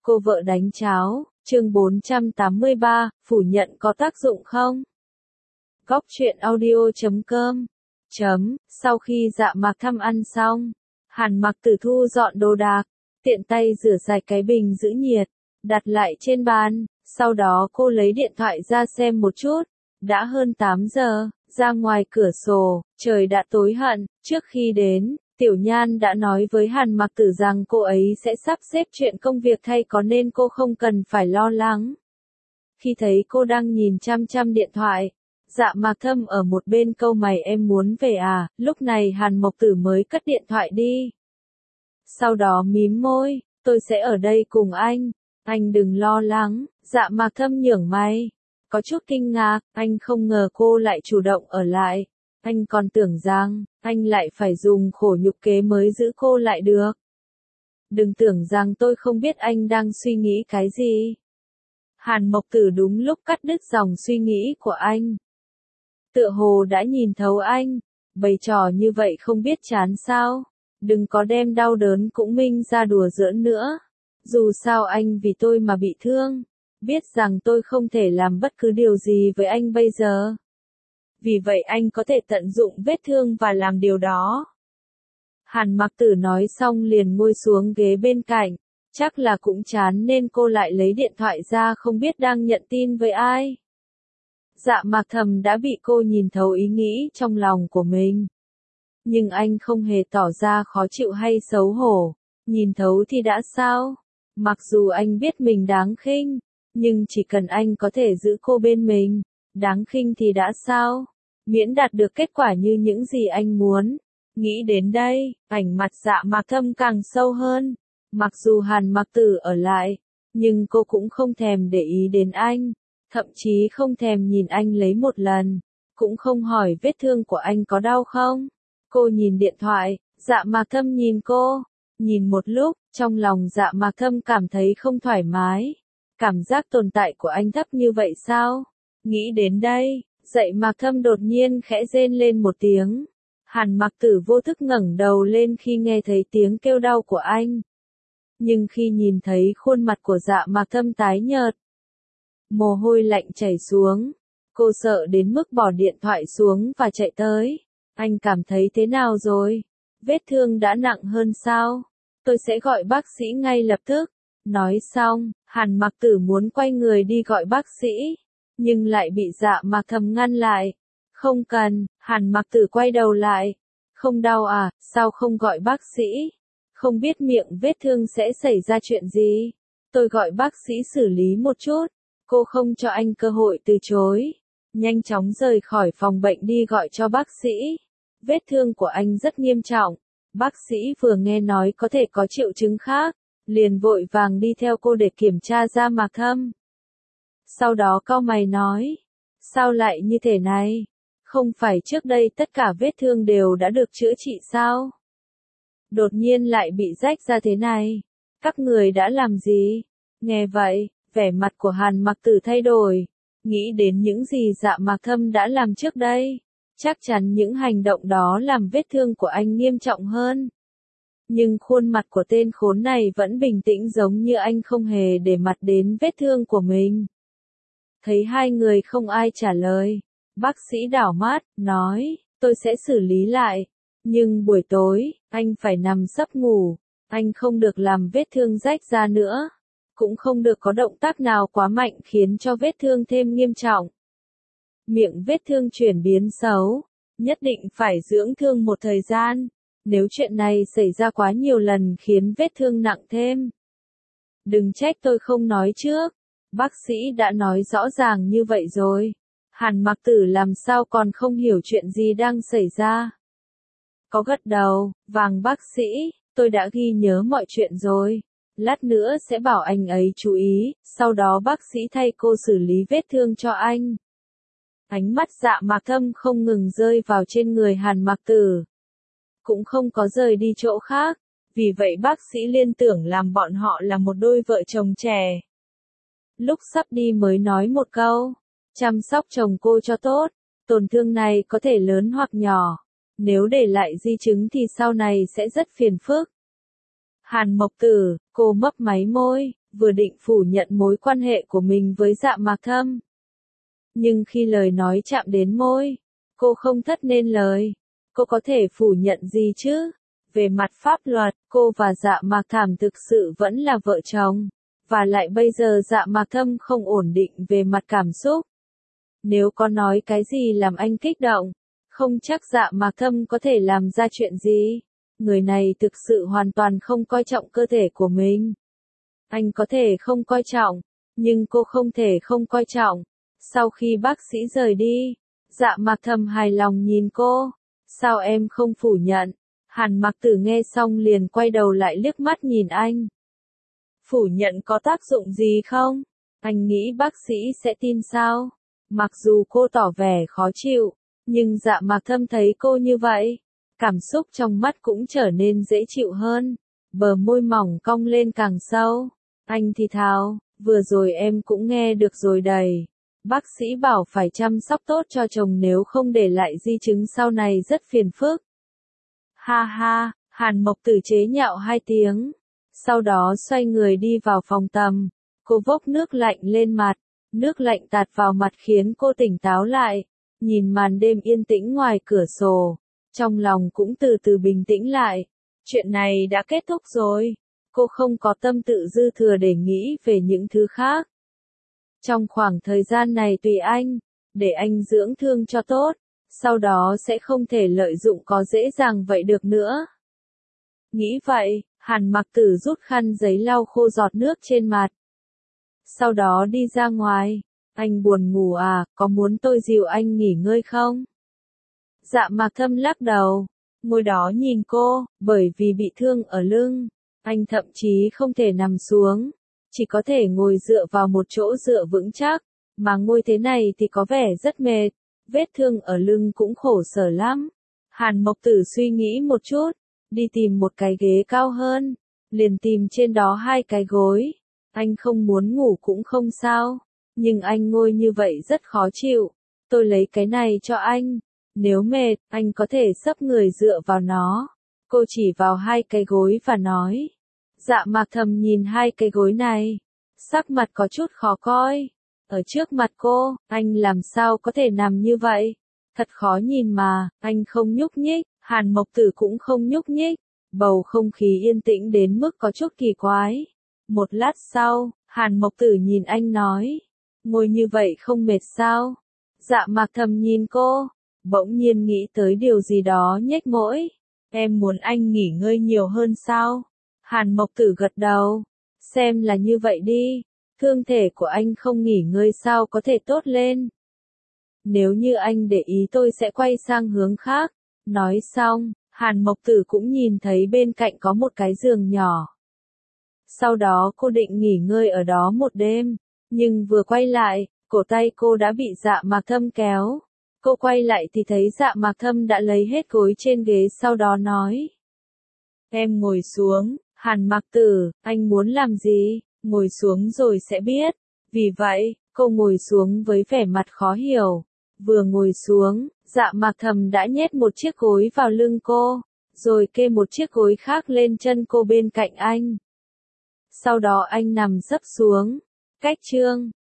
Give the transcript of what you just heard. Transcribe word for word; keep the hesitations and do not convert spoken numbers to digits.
Cô vợ đánh cháo, chương bốn trăm tám mươi ba, phủ nhận có tác dụng không? Góc truyện audio chấm com chấm, sau khi Dạ Mạc Thâm ăn xong, Hàn Mặc Tử thu dọn đồ đạc, tiện tay rửa sạch cái bình giữ nhiệt, đặt lại trên bàn, sau đó cô lấy điện thoại ra xem một chút, đã hơn tám giờ, ra ngoài cửa sổ, trời đã tối hẳn, trước khi đến, Tiểu Nhan đã nói với Hàn Mặc Tử rằng cô ấy sẽ sắp xếp chuyện công việc thay có nên cô không cần phải lo lắng. Khi thấy cô đang nhìn chăm chăm điện thoại, Dạ Mạc Thâm ở một bên câu mày em muốn về à, lúc này Hàn Mộc Tử mới cất điện thoại đi. Sau đó mím môi, tôi sẽ ở đây cùng anh, anh đừng lo lắng, Dạ Mạc Thâm nhướng mày, có chút kinh ngạc, anh không ngờ cô lại chủ động ở lại, anh còn tưởng rằng, anh lại phải dùng khổ nhục kế mới giữ cô lại được. Đừng tưởng rằng tôi không biết anh đang suy nghĩ cái gì. Hàn Mộc Tử đúng lúc cắt đứt dòng suy nghĩ của anh. Tựa hồ đã nhìn thấu anh, bày trò như vậy không biết chán sao, đừng có đem đau đớn cũng minh ra đùa giỡn nữa. Dù sao anh vì tôi mà bị thương, biết rằng tôi không thể làm bất cứ điều gì với anh bây giờ. Vì vậy anh có thể tận dụng vết thương và làm điều đó. Hàn Mặc Tử nói xong liền ngồi xuống ghế bên cạnh, chắc là cũng chán nên cô lại lấy điện thoại ra không biết đang nhận tin với ai. Dạ Mạc Thâm đã bị cô nhìn thấu ý nghĩ trong lòng của mình. Nhưng anh không hề tỏ ra khó chịu hay xấu hổ, nhìn thấu thì đã sao? Mặc dù anh biết mình đáng khinh, nhưng chỉ cần anh có thể giữ cô bên mình, đáng khinh thì đã sao? Miễn đạt được kết quả như những gì anh muốn. Nghĩ đến đây, ảnh mặt Dạ Mạc Thâm càng sâu hơn. Mặc dù Hàn Mặc Tử ở lại, nhưng cô cũng không thèm để ý đến anh, thậm chí không thèm nhìn anh lấy một lần, cũng không hỏi vết thương của anh có đau không. Cô nhìn điện thoại, Dạ Mạc Thâm nhìn cô, nhìn một lúc, trong lòng Dạ Mạc Thâm cảm thấy không thoải mái. Cảm giác tồn tại của anh thấp như vậy sao? Nghĩ đến đây, Dạ Mạc Thâm đột nhiên khẽ rên lên một tiếng. Hàn Mặc Tử vô thức ngẩng đầu lên khi nghe thấy tiếng kêu đau của anh. Nhưng khi nhìn thấy khuôn mặt của Dạ Mạc Thâm tái nhợt, mồ hôi lạnh chảy xuống, cô sợ đến mức bỏ điện thoại xuống và chạy tới. Anh cảm thấy thế nào rồi? Vết thương đã nặng hơn sao? Tôi sẽ gọi bác sĩ ngay lập tức. Nói xong, Hàn Mặc Tử muốn quay người đi gọi bác sĩ, nhưng lại bị Dạ Mạc Thâm ngăn lại. Không cần, Hàn Mặc Tử quay đầu lại. Không đau à, sao không gọi bác sĩ? Không biết miệng vết thương sẽ xảy ra chuyện gì? Tôi gọi bác sĩ xử lý một chút. Cô không cho anh cơ hội từ chối. Nhanh chóng rời khỏi phòng bệnh đi gọi cho bác sĩ. Vết thương của anh rất nghiêm trọng. Bác sĩ vừa nghe nói có thể có triệu chứng khác, liền vội vàng đi theo cô để kiểm tra Dạ Mạc Thâm. Sau đó cau mày nói, sao lại như thế này? Không phải trước đây tất cả vết thương đều đã được chữa trị sao? Đột nhiên lại bị rách ra thế này. Các người đã làm gì? Nghe vậy, vẻ mặt của Hàn Mặc Tử thay đổi. Nghĩ đến những gì Dạ Mạc Thâm đã làm trước đây. Chắc chắn những hành động đó làm vết thương của anh nghiêm trọng hơn. Nhưng khuôn mặt của tên khốn này vẫn bình tĩnh giống như anh không hề để mặt đến vết thương của mình. Thấy hai người không ai trả lời, bác sĩ đảo mắt, nói, tôi sẽ xử lý lại. Nhưng buổi tối, anh phải nằm sấp ngủ, anh không được làm vết thương rách ra nữa. Cũng không được có động tác nào quá mạnh khiến cho vết thương thêm nghiêm trọng. Miệng vết thương chuyển biến xấu, nhất định phải dưỡng thương một thời gian. Nếu chuyện này xảy ra quá nhiều lần khiến vết thương nặng thêm. Đừng trách tôi không nói trước. Bác sĩ đã nói rõ ràng như vậy rồi. Hàn Mặc Tử làm sao còn không hiểu chuyện gì đang xảy ra. Có gật đầu, vàng bác sĩ, tôi đã ghi nhớ mọi chuyện rồi. Lát nữa sẽ bảo anh ấy chú ý, sau đó bác sĩ thay cô xử lý vết thương cho anh. Ánh mắt Dạ Mạc Thâm không ngừng rơi vào trên người Hàn Mặc Tử. Cũng không có rời đi chỗ khác, vì vậy bác sĩ liên tưởng làm bọn họ là một đôi vợ chồng trẻ. Lúc sắp đi mới nói một câu, chăm sóc chồng cô cho tốt, tổn thương này có thể lớn hoặc nhỏ, nếu để lại di chứng thì sau này sẽ rất phiền phức. Hàn Mộc Tử, cô mấp máy môi, vừa định phủ nhận mối quan hệ của mình với Dạ Mạc Thâm. Nhưng khi lời nói chạm đến môi, cô không thốt nên lời. Cô có thể phủ nhận gì chứ? Về mặt pháp luật, cô và Dạ Mạc Thảm thực sự vẫn là vợ chồng. Và lại bây giờ Dạ Mạc Thâm không ổn định về mặt cảm xúc. Nếu có nói cái gì làm anh kích động, không chắc Dạ Mạc Thâm có thể làm ra chuyện gì. Người này thực sự hoàn toàn không coi trọng cơ thể của mình. Anh có thể không coi trọng, nhưng cô không thể không coi trọng. Sau khi bác sĩ rời đi, Dạ Mạc Thâm hài lòng nhìn cô. Sao em không phủ nhận? Hàn Mặc Tử nghe xong liền quay đầu lại liếc mắt nhìn anh. Phủ nhận có tác dụng gì không? Anh nghĩ bác sĩ sẽ tin sao? Mặc dù cô tỏ vẻ khó chịu, nhưng Dạ Mạc Thâm thấy cô như vậy, cảm xúc trong mắt cũng trở nên dễ chịu hơn. Bờ môi mỏng cong lên càng sâu. Anh thì thào, vừa rồi em cũng nghe được rồi đầy. Bác sĩ bảo phải chăm sóc tốt cho chồng nếu không để lại di chứng sau này rất phiền phức. Ha ha, Hàn Mộc Tử chế nhạo hai tiếng. Sau đó xoay người đi vào phòng tắm. Cô vốc nước lạnh lên mặt. Nước lạnh tạt vào mặt khiến cô tỉnh táo lại. Nhìn màn đêm yên tĩnh ngoài cửa sổ. Trong lòng cũng từ từ bình tĩnh lại. Chuyện này đã kết thúc rồi. Cô không có tâm tự dư thừa để nghĩ về những thứ khác. Trong khoảng thời gian này tùy anh, để anh dưỡng thương cho tốt, sau đó sẽ không thể lợi dụng có dễ dàng vậy được nữa. Nghĩ vậy, Hàn Mặc Tử rút khăn giấy lau khô giọt nước trên mặt. Sau đó đi ra ngoài. Anh buồn ngủ à, có muốn tôi dìu anh nghỉ ngơi không? Dạ Mạc Thâm lắc đầu, ngồi đó nhìn cô, bởi vì bị thương ở lưng. Anh thậm chí không thể nằm xuống, chỉ có thể ngồi dựa vào một chỗ dựa vững chắc, mà ngồi thế này thì có vẻ rất mệt, vết thương ở lưng cũng khổ sở lắm. Hàn Mộc Tử suy nghĩ một chút, đi tìm một cái ghế cao hơn, liền tìm trên đó hai cái gối. Anh không muốn ngủ cũng không sao, nhưng anh ngồi như vậy rất khó chịu. Tôi lấy cái này cho anh, nếu mệt, anh có thể xấp người dựa vào nó. Cô chỉ vào hai cái gối và nói. Dạ Mạc Thầm nhìn hai cái gối này, sắc mặt có chút khó coi. Ở trước mặt cô, anh làm sao có thể nằm như vậy? Thật khó nhìn mà, anh không nhúc nhích, Hàn Mộc Tử cũng không nhúc nhích. Bầu không khí yên tĩnh đến mức có chút kỳ quái. Một lát sau, Hàn Mộc Tử nhìn anh nói, ngồi như vậy không mệt sao? Dạ Mạc Thầm nhìn cô, bỗng nhiên nghĩ tới điều gì đó nhếch môi. Em muốn anh nghỉ ngơi nhiều hơn sao? Hàn Mộc Tử gật đầu, xem là như vậy đi, thương thể của anh không nghỉ ngơi sao có thể tốt lên. Nếu như anh để ý tôi sẽ quay sang hướng khác. Nói xong, Hàn Mộc Tử cũng nhìn thấy bên cạnh có một cái giường nhỏ. Sau đó cô định nghỉ ngơi ở đó một đêm, nhưng vừa quay lại, cổ tay cô đã bị Dạ Mạc Thâm kéo. Cô quay lại thì thấy Dạ Mạc Thâm đã lấy hết gối trên ghế, sau đó nói. Em ngồi xuống, Hàn Mạc Tử, anh muốn làm gì? Ngồi xuống rồi sẽ biết. Vì vậy, cô ngồi xuống với vẻ mặt khó hiểu. Vừa ngồi xuống, Dạ Mạc Thầm đã nhét một chiếc gối vào lưng cô, rồi kê một chiếc gối khác lên chân cô bên cạnh anh. Sau đó anh nằm sấp xuống. Cách chương